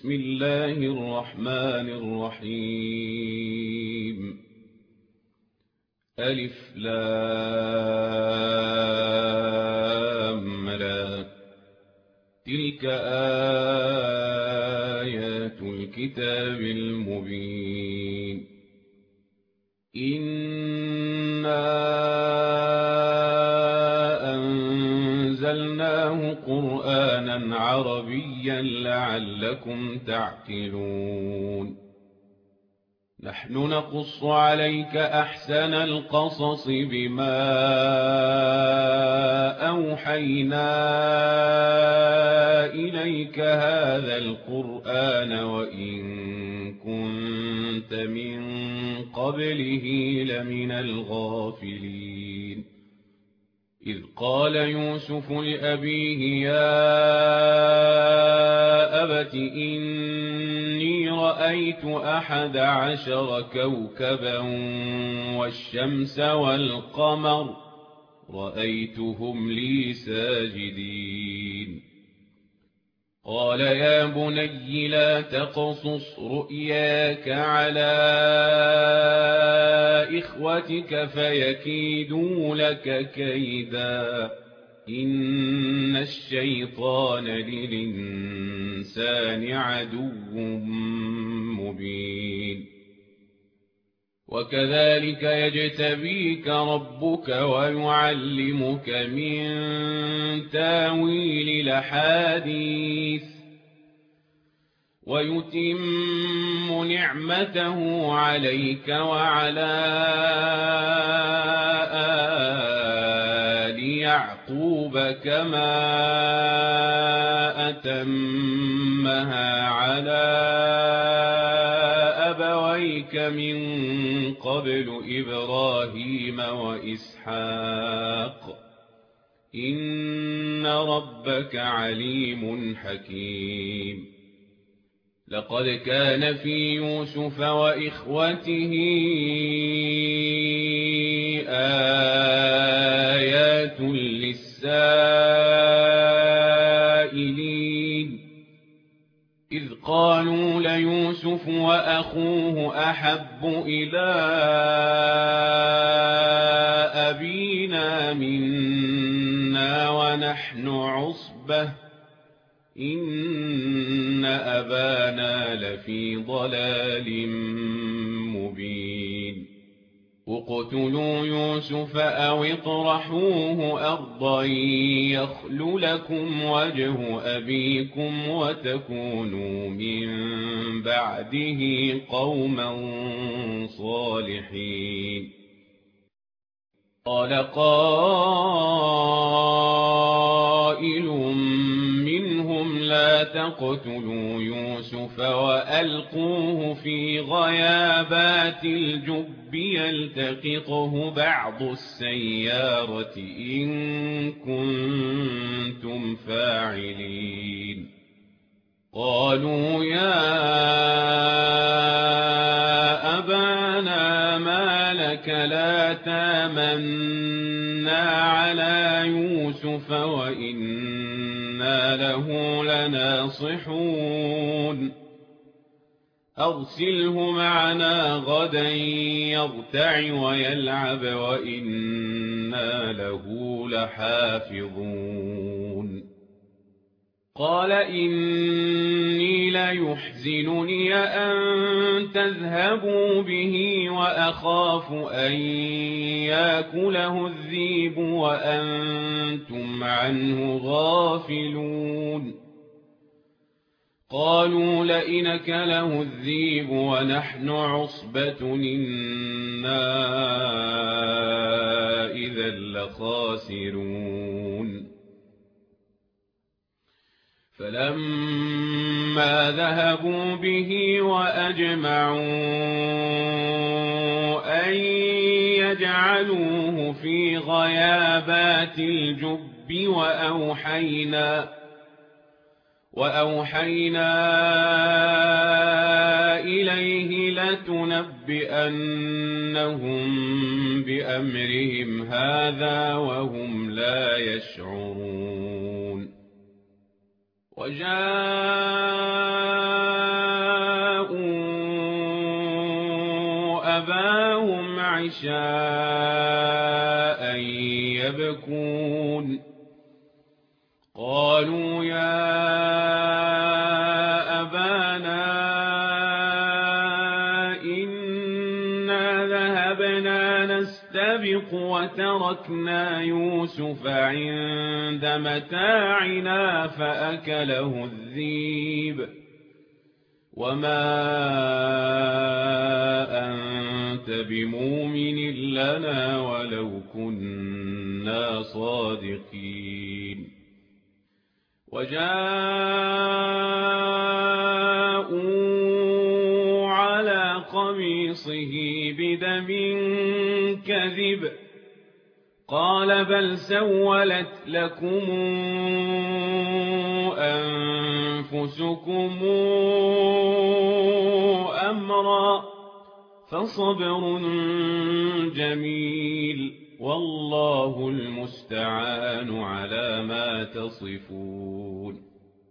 بسم الله الرحمن الرحيم ألف لام را تلك آيات الكتاب المبين إنا أنزلناه قرآنا عربيا لعلكم تعقلون نحن نقص عليك أحسن القصص بما أوحينا إليك هذا القرآن وإن كنت من قبله لمن الغافلين إذ قال يوسف لأبيه يا أبت إني رأيت 11 كوكبا والشمس والقمر رأيتهم لي ساجدين قال يا بني لا تقصص رؤياك على إخوتك فيكيدوا لك كيدا إن الشيطان للإنسان عدو مبين وكذلك يجتبيك ربك ويعلمك من تاويل الأحاديث ويتم نعمته عليك وعلى آل يعقوب كما أتمها على أبويك من قبل إبراهيم وإسحاق إن ربك عليم حكيم لقد كان في يوسف وإخوته آيات للسائلين إذ قالوا ليوسف وأخوه أحب إلى أبينا منا ونحن عصبة إن أبانا لفي ضلال مبين اقتلوا يوسف أو اطرحوه أرضا يخل لكم وجه أبيكم وتكونوا من بعده قوما صالحين قال قائل منهم لا تقتلوا يوسف وألقوه في غيابات الجب يلتقطه بعض السيارة إن كنتم فاعلين قالوا يا أبانا ما لك لا تامنا على يوسف وإنا له لناصحون أرسله معنا غدا يرتع ويلعب وإنا له لحافظون قال إني ليحزنني أن تذهبوا به وأخاف أن يأكله الذئب وأنتم عنه غافلون قالوا لئن أكله الذئب ونحن عصبة إنا إذا لخاسرون فلما ذهبوا به وأجمعوا أن يجعلوه في غيابات الجب وأوحينا إليه لتنبئنهم بأمرهم هذا وهم لا يشعرون وجاء أباهم عشاء يبكون قالوا يا أبانا إنا ذهبنا نستبق وتركنا يوسف عند متاعنا فأكله الذئب وما أنت بمؤمن لنا ولو كنا صادقين وجاءوا على قميصه بدم كذب قال بل سولت لكم أنفسكم أمرا فصبر جميل والله المستعان على ما تصفون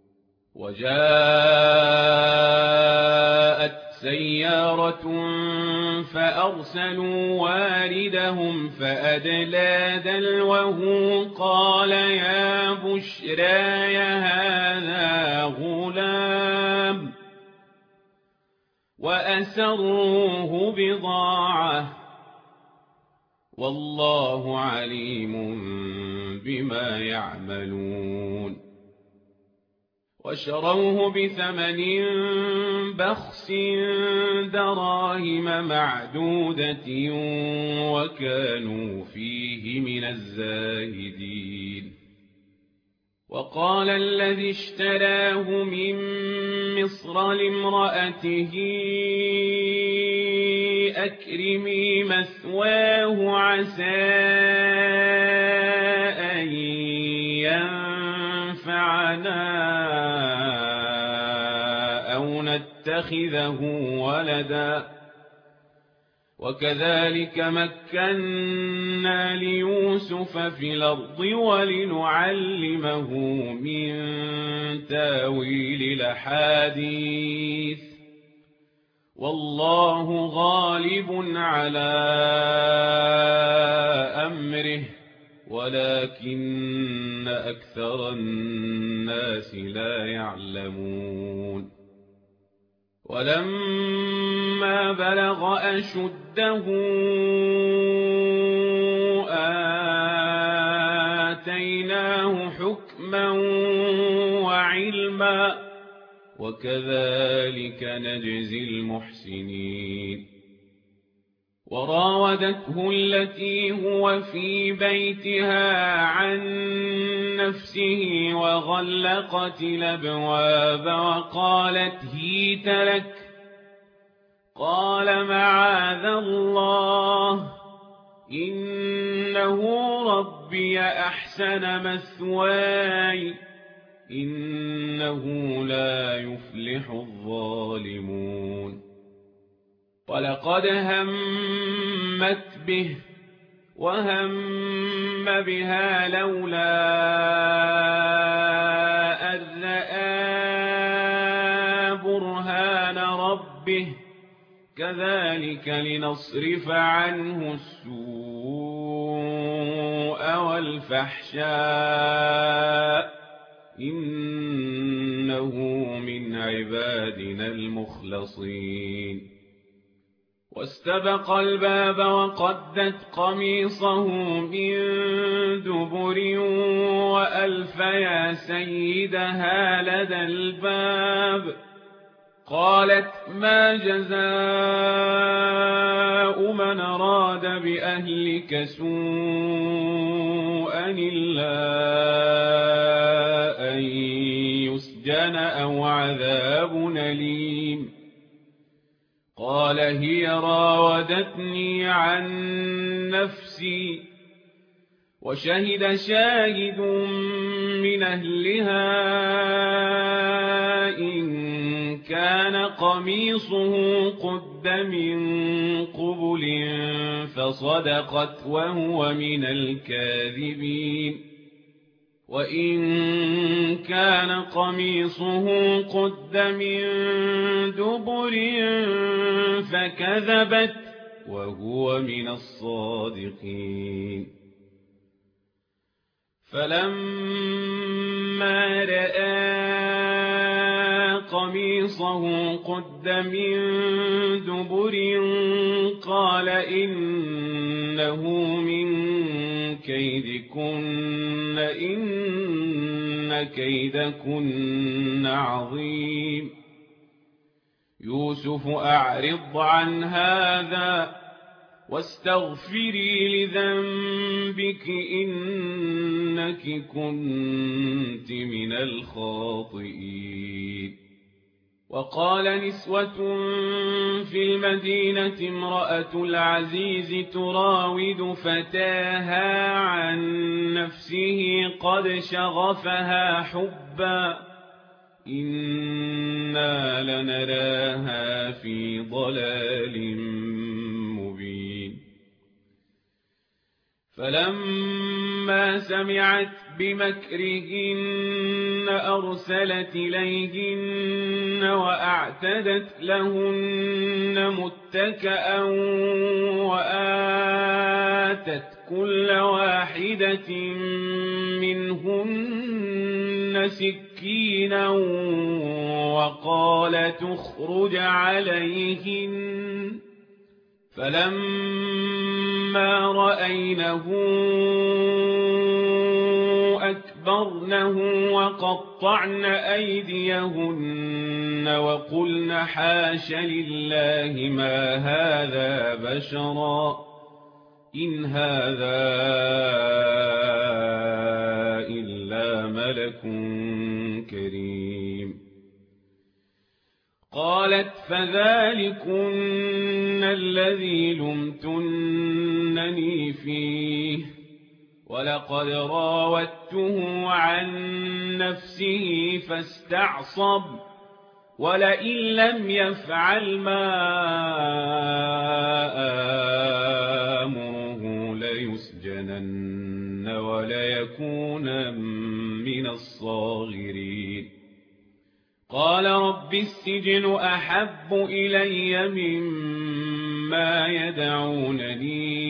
وجاءت سيارة فأرسلوا واردهم فأدلى دلوه قال يا بشراي هذا غلام وأسروه بضاعة والله عليم بما يعملون وشروه بثمن بخس دراهم معدودة وكانوا فيه من الزاهدين وقال الذي اشتراه من مصر لامرأته أكرمي مثواه عسى أن ينفعنا أو نتخذه ولدا وكذلك مكنا ليوسف في الأرض ولنعلمه من تاويل الأحاديث والله غالب على أمره ولكن أكثر الناس لا يعلمون ولما بلغ أشده آتيناه حكما وعلما وكذلك نجزي المحسنين وراودته التي هو في بيتها عن نفسه وغلقت الأبواب وقالت هيت لك قال معاذ الله إنه ربي أحسن مثواي إنه لا يفلح الظالمون ولقد همت به وهم بها لولا أن رأى برهان ربه كذلك لنصرف عنه السوء والفحشاء إنه من عبادنا المخلصين واستبق الباب وقدت قميصه من دبر وألف يا سيدها لدى الباب قالت ما جزاء من أراد بأهلك سوءا إلا أن يسجن أو عذاب أليم قال هي راودتني عن نفسي وشهد شاهد من أهلها إن كان قميصه قد من قبل فصدقت وهو من الكاذبين وإن كان قميصه قد من دبر فكذبت وهو من الصادقين فلما رأى قميصه قد من دبر قال إنه من كيدكن إن كيدكن عظيم يوسف أعرض عن هذا واستغفري لذنبك إنك كنت من الخاطئين وقال نسوة في المدينة امرأة العزيز تراود فتاها عن نفسه قد شغفها حبا إنا لنراها في ضلال مبين فلما سمعت بمكرهن أرسلت إليهن وأعتدت لهن متكأ وآتت كل واحدة منهن سكينا وقالت اخرج عليهن فلما رأينه أكبرنه وقطعن أيديهن وقلن حاش لله ما هذا بشرا إن هذا إلا ملك كريم قالت فذلكن الذي لمتنني فيه ولقد راودته عن نفسه فاستعصب ولئن لم يفعل ما آمره ليسجنن وليكون من الصاغرين قال رب السجن أحب إلي مما يدعونني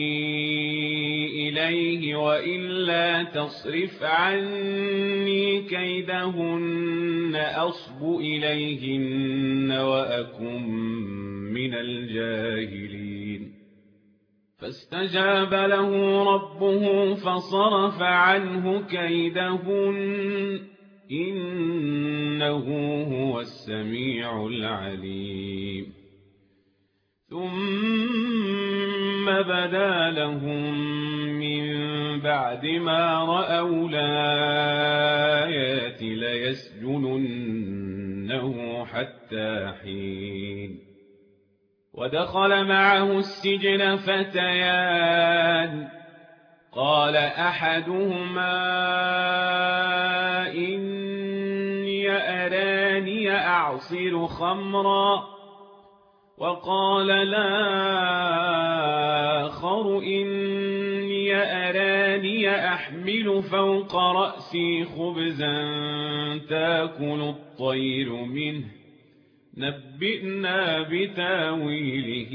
إليه وإلا تصرف عني كيدهن أصب إليهن وأكن من الجاهلين فاستجاب له ربه فصرف عنه كيدهن إنه هو السميع العليم ثم بدا لهم من بعد ما رأوا الآيات ليسجننه حتى حين ودخل معه السجن فتيان قال أحدهما إني أراني أعصر خمرا وقال الآخر إني أراني أحمل فوق رأسي خبزا تأكل الطير منه نبئنا بتاويله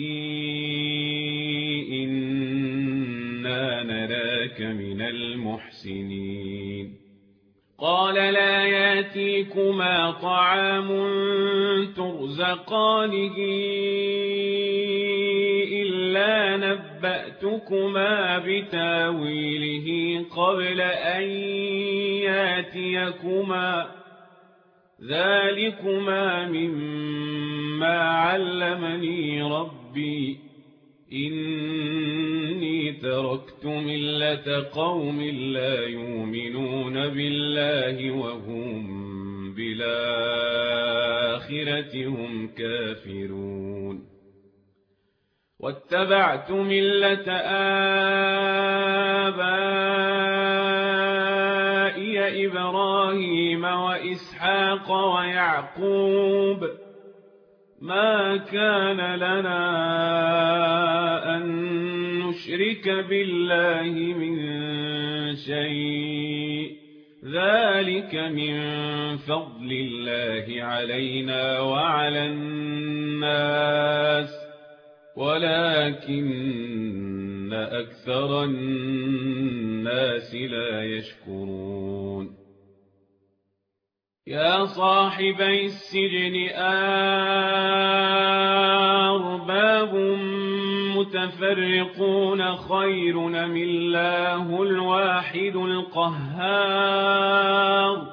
إنا نراك من المحسنين قال لا ياتيكما طعام ترزقانه إلا نبأتكما بتاويله قبل أن ياتيكما ذلكما مما علمني ربي إني تركت ملة قوم لا يؤمنون بالله وهم بالآخرة هم كافرون واتبعت ملة آبائي إبراهيم وإسحاق ويعقوب ما كان لنا أن نشرك بالله من شيء ذلك من فضل الله علينا وعلى الناس ولكن أكثر الناس لا يشكرون يا صاحبي السجن أرباب متفرقون خير أم الله الواحد القهار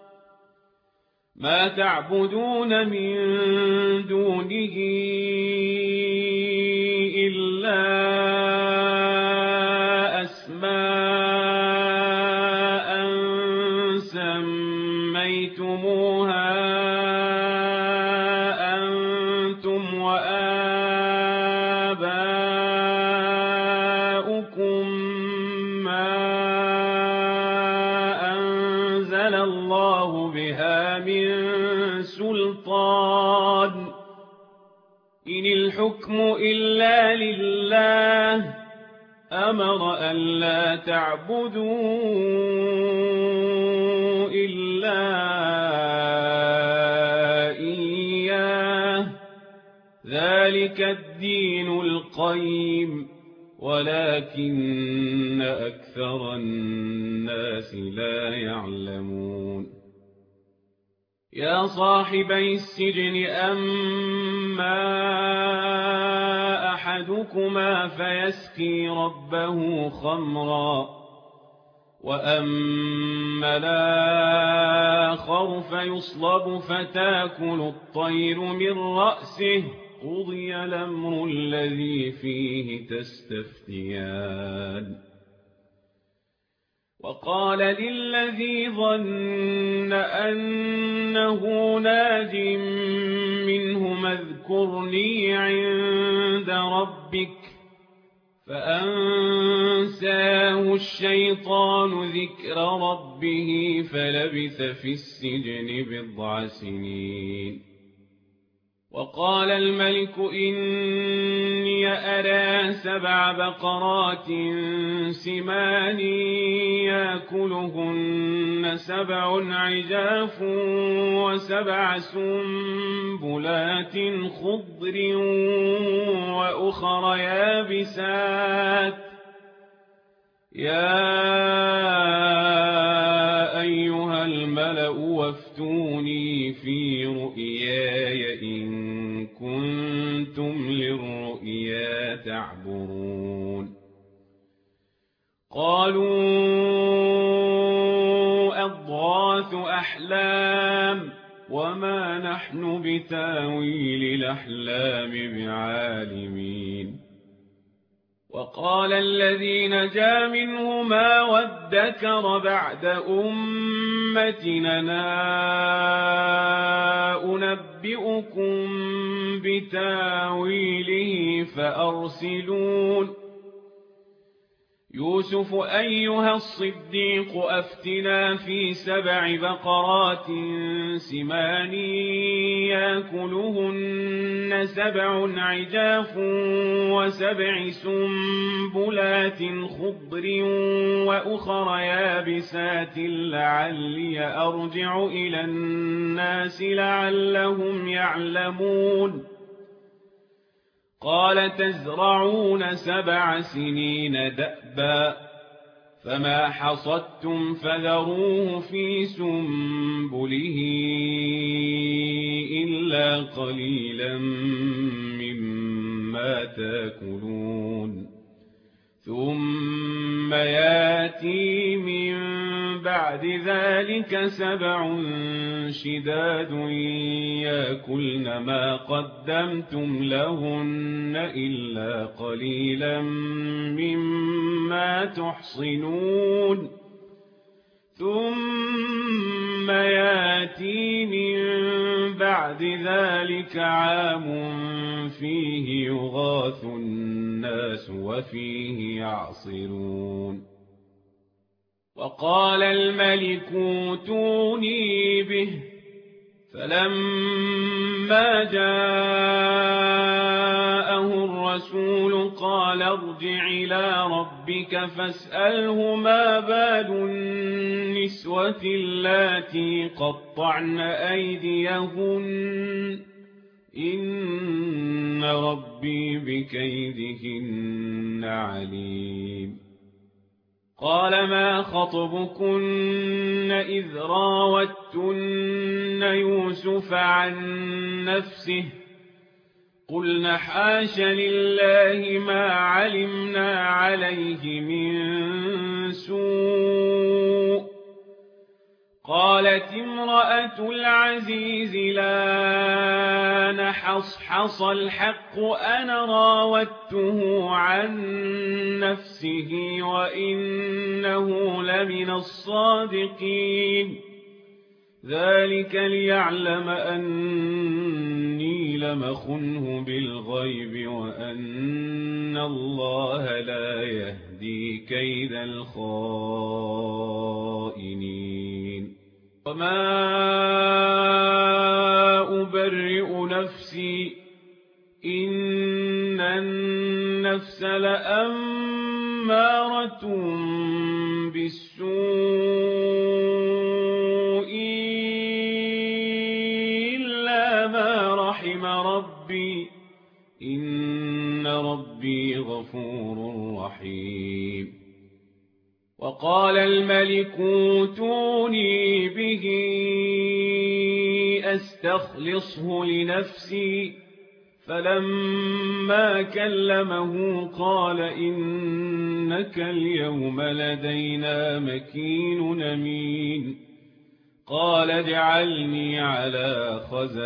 ما تعبدون من دونه إلا أسماء سميتموها أنتم وآباؤكم ما أنزل الله بها من سلطان إن الحكم إلا لله أمر أن لا تعبدوا إلا إياه ذلك الدين القيم ولكن أكثر الناس لا يعلمون يا صاحبي السجن أما أحدكما فيسقي ربه خمرا وأما الآخر فيصلب فتاكل الطير من رأسه قضي الأمر الذي فيه تستفتيان وقال للذي ظن أنه ناج منه اذكرني عند ربك فأنساه الشيطان ذكر ربه فلبث في السجن بضع سنين وقال الملك إني أرى 7 بقرات سمان يأكلهن 7 عجاف و7 سنبلات خضر وأخر يابسات يا أيها الملأ وافتوني في رؤياي إن كنتم للرؤيا تعبرون قالوا أضغاث أحلام وما نحن بتاويل الأحلام بعالمين وقال الذي نجا منهما وادكر بعد أمتنا أنبئكم بتاويله فأرسلون يوسف أيها الصديق أفتنا في 7 بقرات سمان يأكلهن 7 عجاف و7 سنبلات خضر وأخر يابسات لعلي أرجع إلى الناس لعلهم يعلمون قال تزرعون 7 سنين دأبا فما حصدتم فذروه في سنبله إلا قليلا مما تأكلون ثم ياتي من بعد ذلك 7 شداد يأكلن ما قدمتم لهن إلا قليلا مما تحصنون ثم ياتي من بعد ذلك عام فيه يغاث الناس وفيه يعصرون وقال الملك اوتوني به فلما جاءه الرسول قال ارجع إلى ربك فاسأله ما بال النسوة اللاتي قطعن أيديهن إن ربي بكيدهن عليم قال ما خطبكن إذ راوتن يوسف عن نفسه قلنا حاش لله ما علمنا عليه من سوء قالت امرأة العزيز لا نحصحص الحق أنا راودته عن نفسه وإنه لمن الصادقين ذلك ليعلم أني لم أخنه بالغيب وأن الله لا يهدي كيد الخائنين وما أبرئ نفسي إن النفس لأمارة بالسوء إلا ما رحم ربي إن ربي غفور رحيم وقال الملك اوتوني به أستخلصه لنفسي فلما كلمه قال إنك اليوم لدينا مكين أمين قال اجعلني على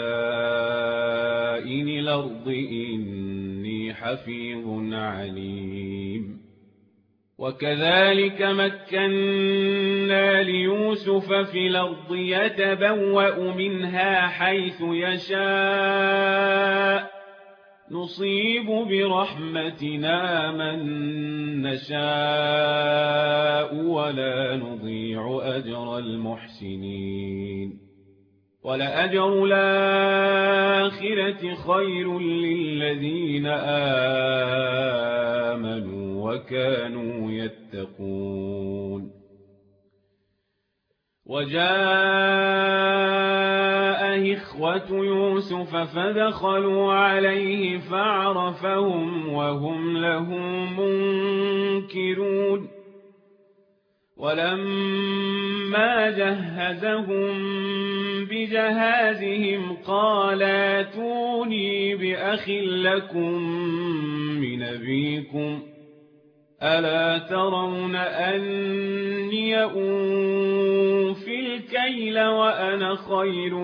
خزائن الأرض إني حفيظ عليم وكذلك مكنا ليوسف في الأرض يتبوأ منها حيث يشاء نصيب برحمتنا من نشاء ولا نضيع أجر المحسنين ولأجر الآخرة خير للذين آمنوا وكانوا يتقون وجاء إخوة يوسف فدخلوا عليه فعرفهم وهم له منكرون ولما جهزهم بجهازهم قال ائتوني بأخ لكم من أبيكم ألا ترون أني أوفي الكيل وأنا خير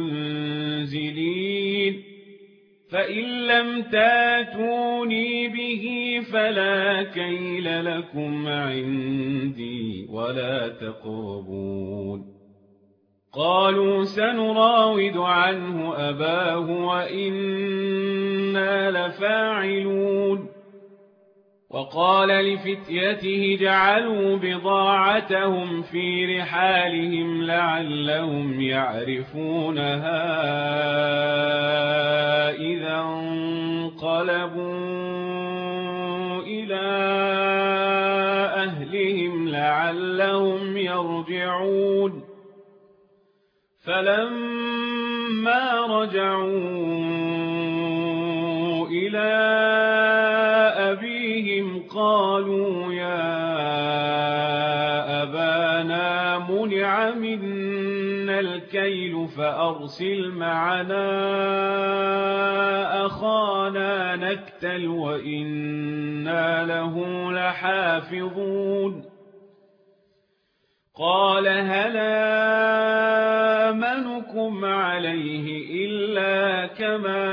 المنزلين فإن لم تاتوني به فلا كيل لكم عندي ولا تقربون قالوا سنراود عنه أباه وإنا لفاعلون وقال لفتيته جعلوا بضاعتهم في رحالهم لعلهم يعرفونها إذا انقلبوا إلى أهلهم لعلهم يرجعون فلما رجعوا إلى أبيهم قالوا يا أبانا منع منا الكيل فأرسل معنا أخانا نكتل وإنا له لحافظون قال هل آمنكم عليه إلا كما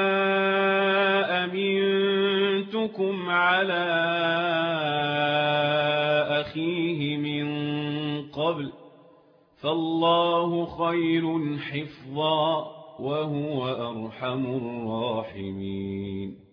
أمنتكم على أخيه من قبل فالله خير حفظا وهو أرحم الراحمين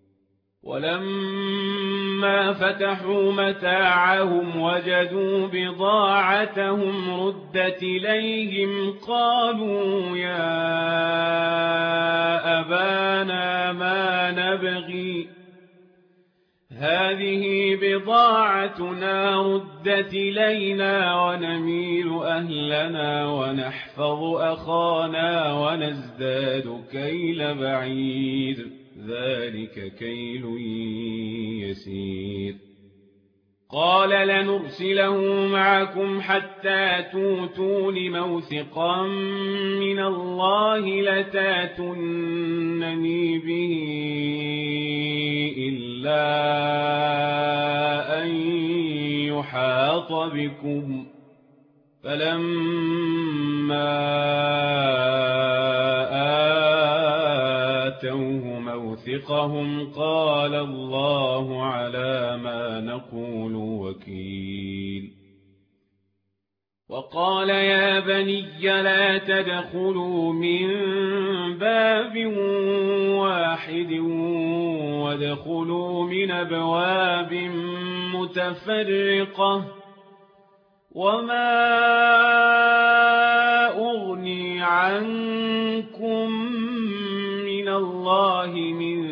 ولما فتحوا متاعهم وجدوا بضاعتهم ردت إليهم قالوا يا أبانا ما نبغي هذه بضاعتنا ردت إلينا ونميل أهلنا ونحفظ أخانا ونزداد كيل بعير ذلك كيل يسير قال لنرسله معكم حتى توتون موثقا من الله لتاتونني به إلا أن يحاط بكم فلما آتوه موثقهم قال الله على ما نقول وكيل وقال يا بني لا تدخلوا من باب واحد وادخلوا من أبواب متفرقة وما أغني عنكم من الله من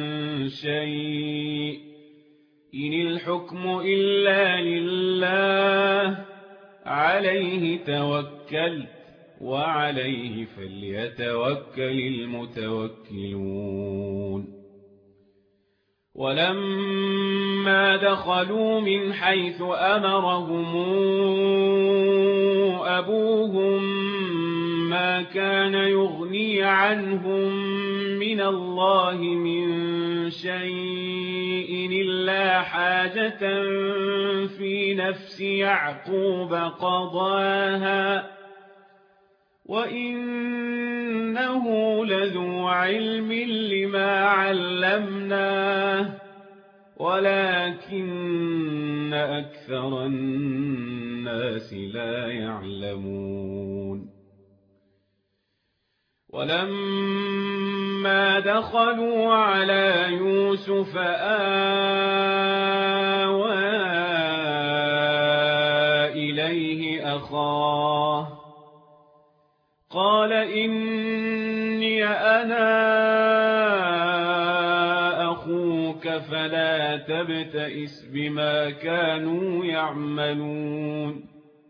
شيء إن الحكم إلا لله عليه توكلت وعليه فليتوكل المتوكلون ولما دخلوا من حيث أمرهم أبوهم ما كان يغني عنهم من الله من شيء إلا حاجة في نفس يعقوب قضاها وإنه لذو علم لما علمناه ولكن أكثر الناس لا يعلمون ولما دخلوا على يوسف آوى إليه أخاه قال إني أنا أخوك فلا تبتئس بما كانوا يعملون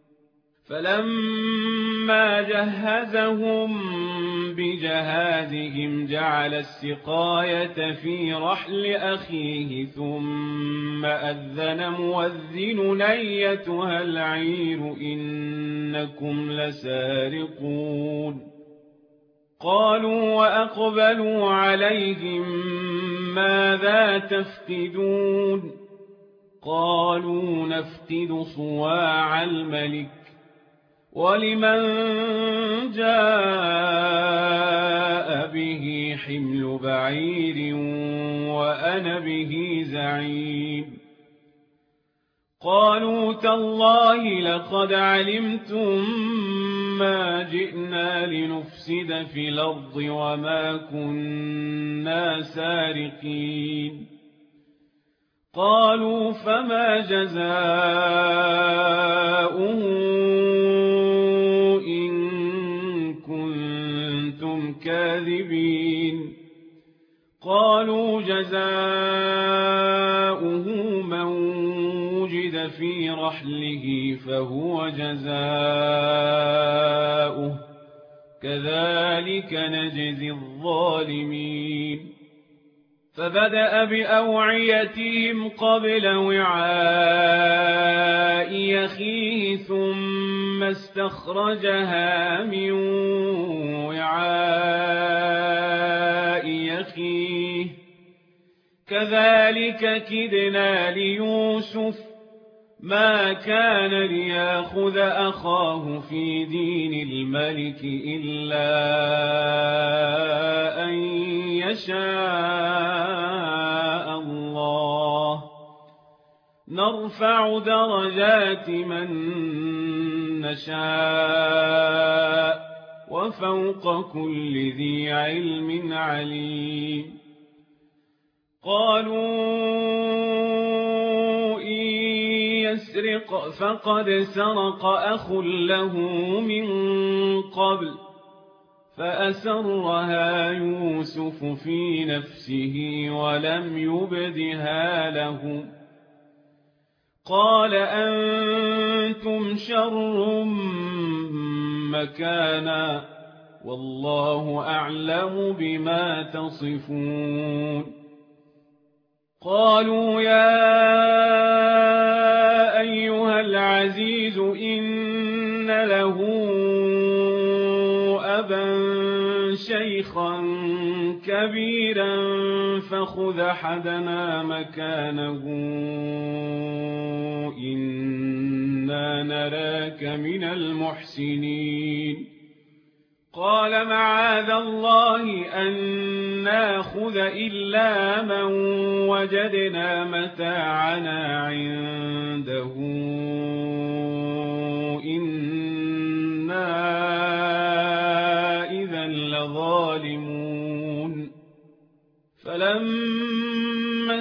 فلما جهزهم بجهازهم جعل السقاية في رحل أخيه ثم أذن مؤذن أيتها العير إنكم لسارقون قالوا وأقبلوا عليهم ماذا تفقدون قالوا نفقد صواع الملك ولمن جاء به حمل بعير وأنا به زعيم قالوا تالله لقد علمتم ما جئنا لنفسد في الأرض وما كنا سارقين قالوا فما جزاؤه إن كنتم كاذبين قالوا جزاؤه من وجد في رحله فهو جزاؤه كذلك نجزي الظالمين فبدأ بأوعيتهم قبل وعاء أخيه ثم استخرجها من وعاء أخيه كذلك كدنا ليوسف ما كان ليأخذ أخاه في دين الملك إلا أن يشاء الله نرفع درجات من نشاء وفوق كل ذي علم عليم قالوا إن يسرق فقد سرق أخ له من قبل فأسرها يوسف في نفسه ولم يبدها لهم قال أنتم شر مكانا والله أعلم بما تصفون قالوا يا أيها العزيز إن له أبا شيخا كبيرا فخذ أحدنا مكانه إنا نراك من المحسنين قال معاذ الله أن ناخذ إلا من وجدنا متاعنا عنده إنا إذا لظالمون فلما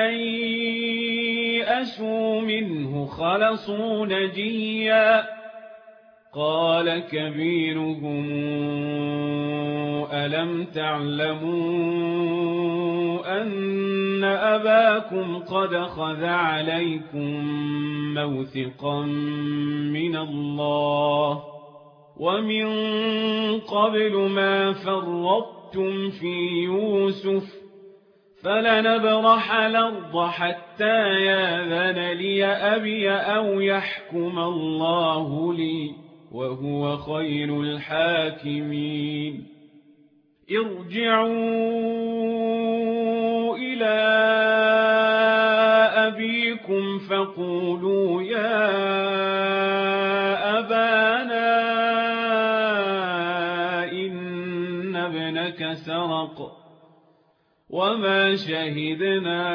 استيئسوا منه خلصوا نجيا قال كبيرهم ألم تعلموا أن أباكم قد خذ عليكم موثقا من الله ومن قبل ما فرطتم في يوسف فلنبرح الأرض حتى ياذن لي أبي أو يحكم الله لي وهو خير الحاكمين ارجعوا إلى أبيكم فقولوا يا أبانا إن ابنك سرق وما شهدنا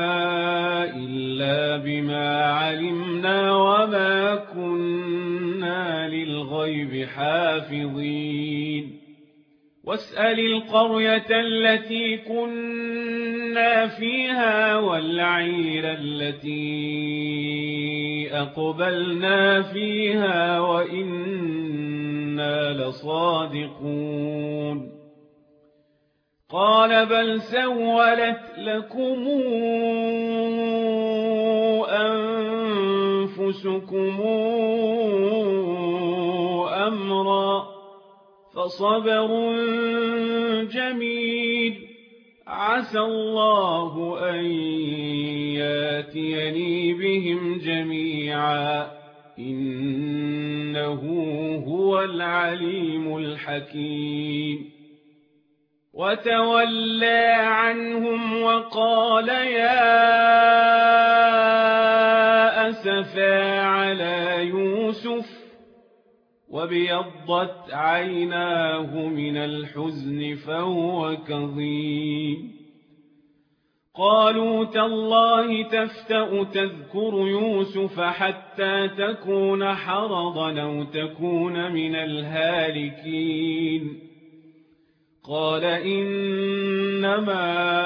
إلا بما علمنا وما كنا للغيب حافظين واسأل القرية التي كنا فيها والعير التي أقبلنا فيها وإنا لصادقون قال بل سولت لكم أنفسكم أمرا فصبر جميل عسى الله أن ياتيني بهم جميعا إنه هو العليم الحكيم وتولى عنهم وقال يا أسفا على يوسف وابيضت عيناه من الحزن فهو كظيم قالوا تالله تفتأ تذكر يوسف حتى تكون حرضا أو تكون من الهالكين قال إنما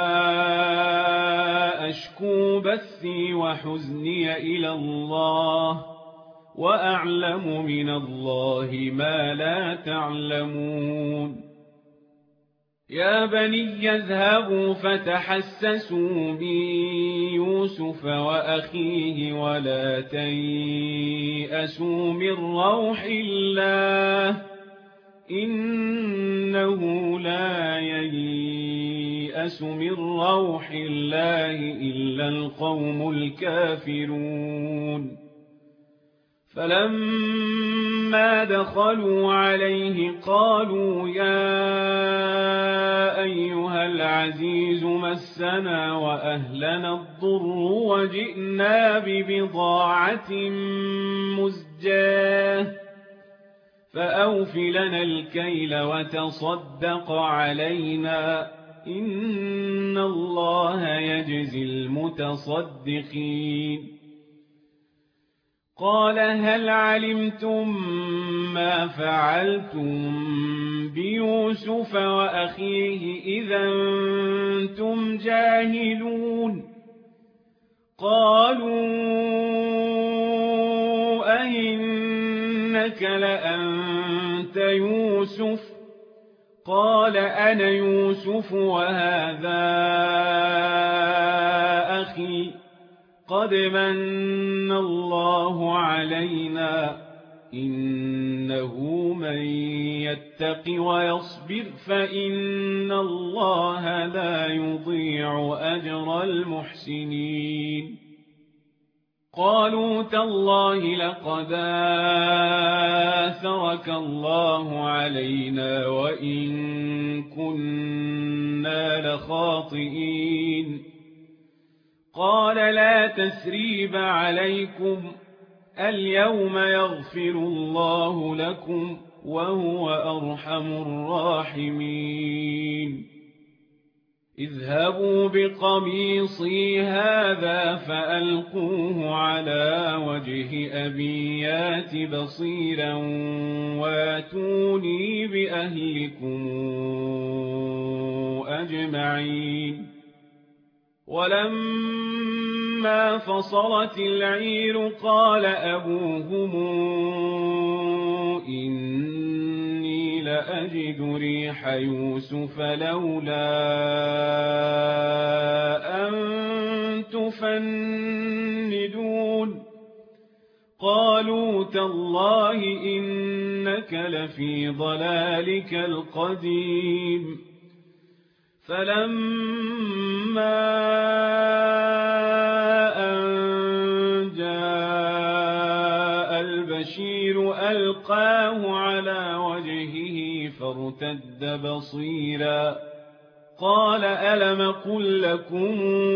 أشكو بثي وحزني إلى الله وأعلم من الله ما لا تعلمون يا بني اذهبوا فتحسسوا من يوسف وأخيه ولا تيأسوا من روح الله إنه لا ييأس من روح الله إلا القوم الكافرون فلما دخلوا عليه قالوا يا أيها العزيز مسنا وأهلنا الضر وجئنا ببضاعة مزجاة فأوف لنا الكيل وتصدق علينا إن الله يجزي المتصدقين قال هل علمتم ما فعلتم بيوسف وأخيه إذا أنتم جاهلون قالوا أئنك لأنت يوسف قال أنا يوسف وهذا أخي قد من الله علينا إنه من يتق ويصبر فإن الله لا يضيع أجر المحسنين قالوا تالله لقد آثرك الله علينا وإن كنا لخاطئين قال لا تثريب عليكم اليوم يغفر الله لكم وهو أرحم الراحمين اذهبوا بقميصي هذا فألقوه على وجه أبي يات بصيرا واتوني بأهلكم أجمعين ولما فصلت العير قال أبوهم إني لأجد ريح يوسف لولا أن تفندون قالوا تالله إنك لفي ضلالك القديم فلما أن جاء البشير ألقاه على وجهه فارتد بصيرا قال ألم قل لكم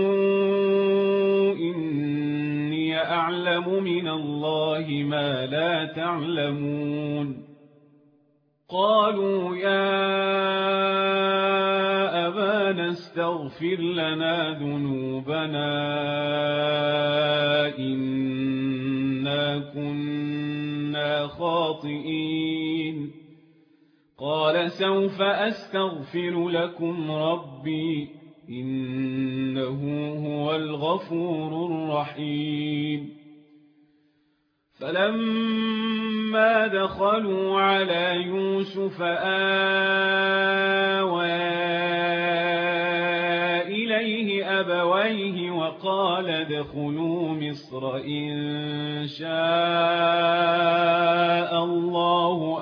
إني أعلم من الله ما لا تعلمون قالوا يا أبانا استغفر لنا ذنوبنا إنا كنا خاطئين قال سوف أستغفر لكم ربي إنه هو الغفور الرحيم فلما دخلوا على يوسف آوى إليه أبويه وقال ادخلوا مصر إن شاء الله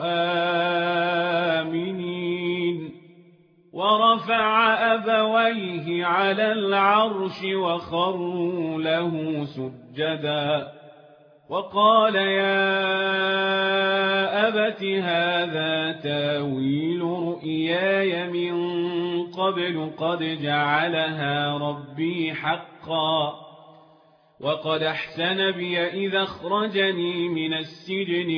آمنين ورفع أبويه على العرش وخروا له سجدا وقال يا أبت هذا تاويل رؤياي من قبل قد جعلها ربي حقا وقد أحسن بي إذا أخرجني من السجن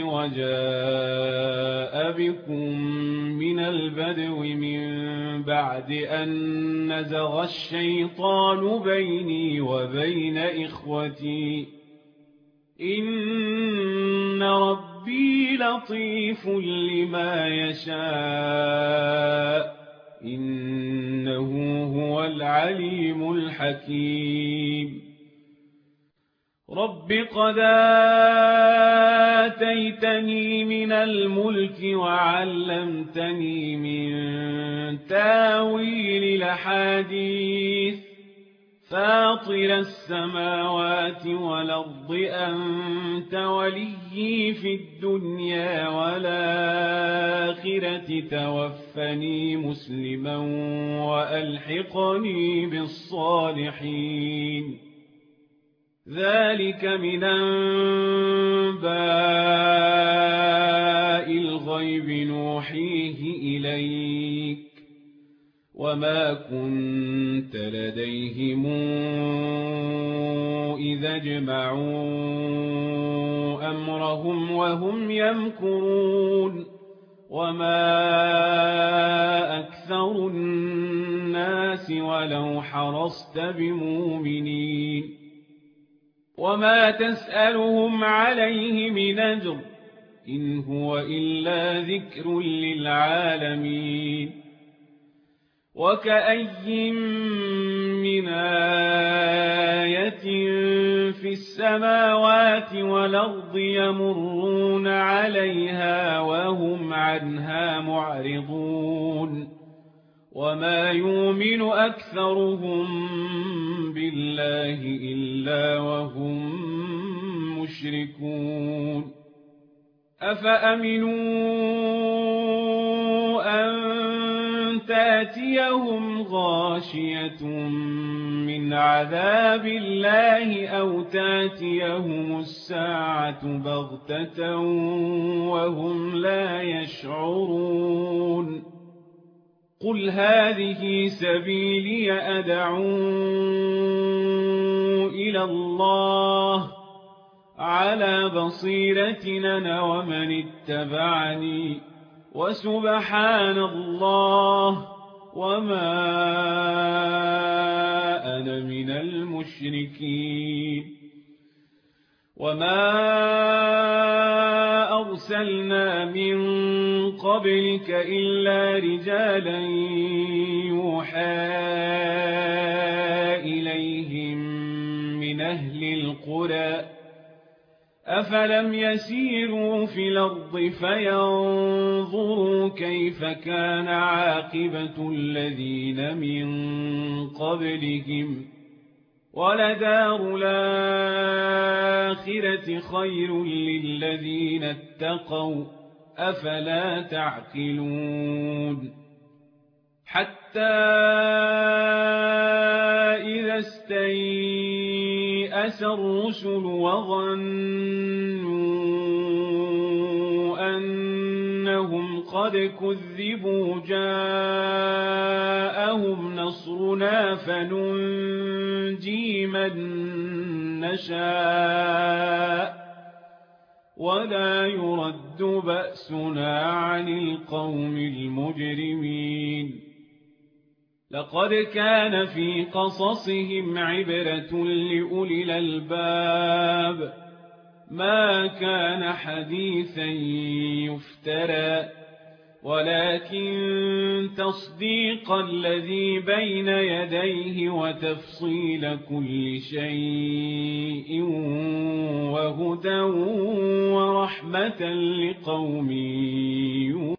وجاء بكم من البدو من بعد أن نزغ الشيطان بيني وبين إخوتي إن ربي لطيف لما يشاء إنه هو العليم الحكيم رب قد آتيتني من الملك وعلمتني من تاويل الأحاديث فاطر السماوات والأرض أنت وليي في الدنيا والآخرة توفني مسلما وألحقني بالصالحين ذلك من أنباء الغيب نوحيه إليك وما كنت لديهم إذا اجمعوا أمرهم وهم يمكرون وما أكثر الناس ولو حرصت بمؤمنين وما تسألهم عليه من أجر إن هو إلا ذكر للعالمين وكأي من آية في السماوات والأرض يمرون عليها وهم عنها معرضون وما يؤمن أكثرهم بالله إلا وهم مشركون أفأمنوا أن تأتيهم غاشية من عذاب الله أو تأتيهم الساعة بغتة وهم لا يشعرون قل هذه سبيلي أدعو إلى الله على بصيرة أنا ومن اتبعني وسبحان الله وما أنا من المشركين وما أرسلنا من قبلك إلا رجالا يوحى إليهم من أهل القرى أفلم يسيروا في الأرض فينظروا كيف كان عاقبة الذين من قبلهم ولدار الآخرة خير للذين اتقوا أفلا تعقلون حتى إذا استيأس الرسل وظنوا أنهم قد كذبوا جاءهم نصرنا فننجي من نشاء ولا يرد بأسنا عن القوم المجرمين لقد كان في قصصهم عبرة لأولي الألباب ما كان حديثا يفترى ولكن تصديق الذي بين يديه وتفصيل كل شيء وهدى ورحمة لقوم يؤمنون